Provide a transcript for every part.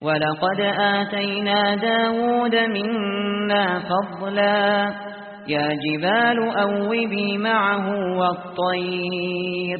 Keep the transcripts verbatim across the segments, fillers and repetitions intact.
ولقد آتينا داود منا فضلا يا جبال أوبي معه والطير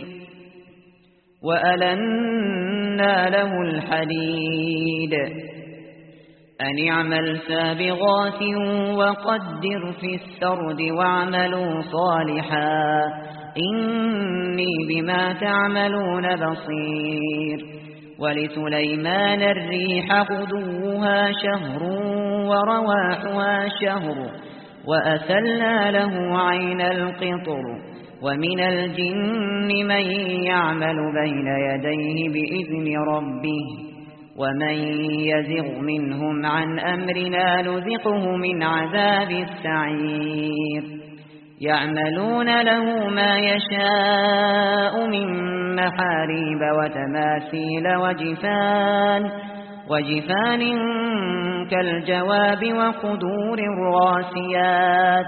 وألنا له الحديد أن اعمل سابغات وقدر في السرد واعملوا صالحا إني بما تعملون بصير ولسليمان الريح غدوها شهر ورواحها شهر وأسلنا له عين القطر ومن الجن من يعمل بين يديه بإذن ربه ومن يزغ منهم عن أمرنا نذقه من عذاب السعير يعملون له ما يشاء من محاريب وتماثيل وجفان وجفان كالجواب وقدور الراسيات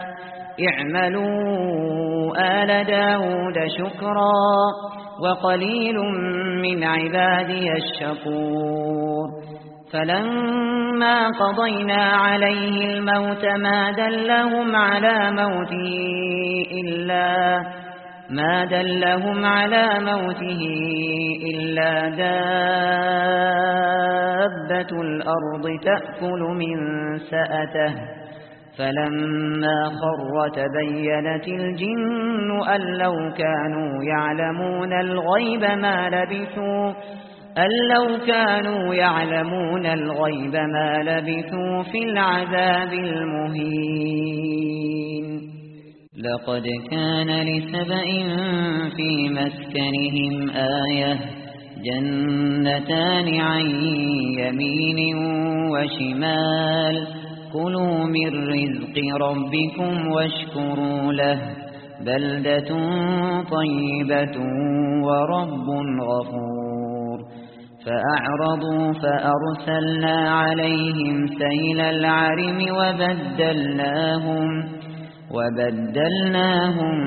اعملوا آل داود شكرا وقليل من عبادي الشكور فلما قضينا عليه الموت ما دلهم على موته إلا ما دلهم على موته إلا دابة الأرض تأكل من سأته فلما خر تبينت الجن أن لو كانوا يعلمون الغيب ما لبثوا أن لو كانوا يعلمون الغيب ما لبثوا في العذاب المهين لقد كان لسبإ في مسكنهم آية جنتان عن يمين وشمال كلوا من رزق ربكم واشكروا له بلدة طيبة ورب غفور فأعرضوا فأرسلنا عليهم سيل العرم وبدلناهم وبدلناهم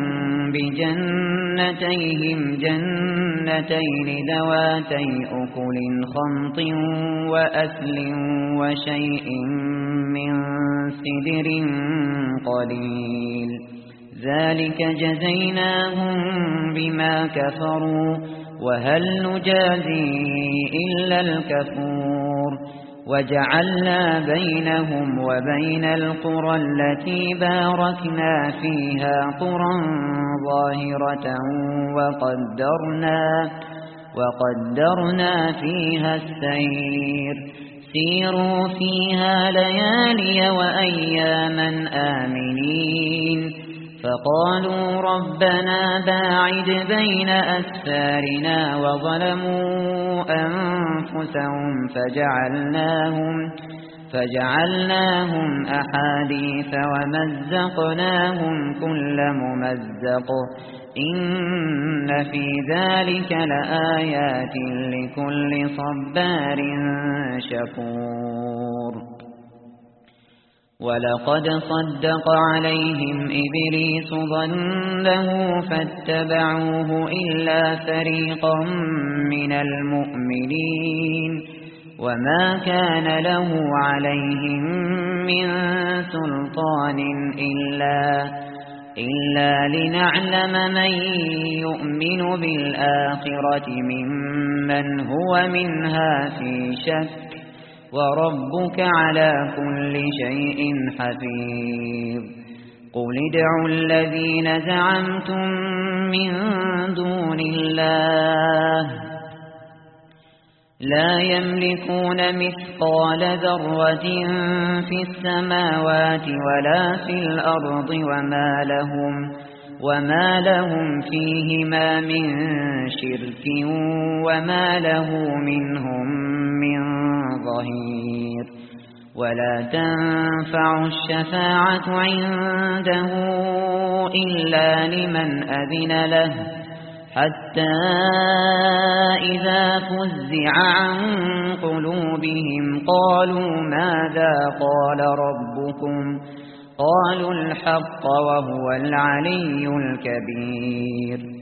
بجنتيهم جنتين ذواتي أكل خمط وأثل وشيء من سدر قليل ذلك جزيناهم بما كفروا وهل نجازي إلا الكفور وجعلنا بينهم وبين القرى التي باركنا فيها قرى ظاهرة وقدرنا وقدرنا فيها السير سيروا فيها ليالي وأياما آمنين فقالوا ربنا باعد بين أسفارنا وظلموا أنفسهم فجعلناهم فجعلناهم أحاديث ومزقناهم كل ممزق إن في ذلك لآيات لكل صبار شكور ولقد صدق عليهم إبليس ظنه فاتبعوه إلا فريقا من المؤمنين وما كان له عليهم من سلطان إلا إلا لنعلم من يؤمن بالآخرة ممن هو منها في شك وربك على كل شيء حفيظ قل ادعوا الذين زعمتم من دون الله لا يملكون مثقال ذرة في السماوات ولا في الأرض وما لهم وما لهم فيهما من شرك وما له منهم من ظهير ولا تنفع الشفاعة عنده إلا لمن أذن له حتى إذا فزع عن قلوبهم قالوا ماذا قال ربكم قالوا الحق وهو العلي الكبير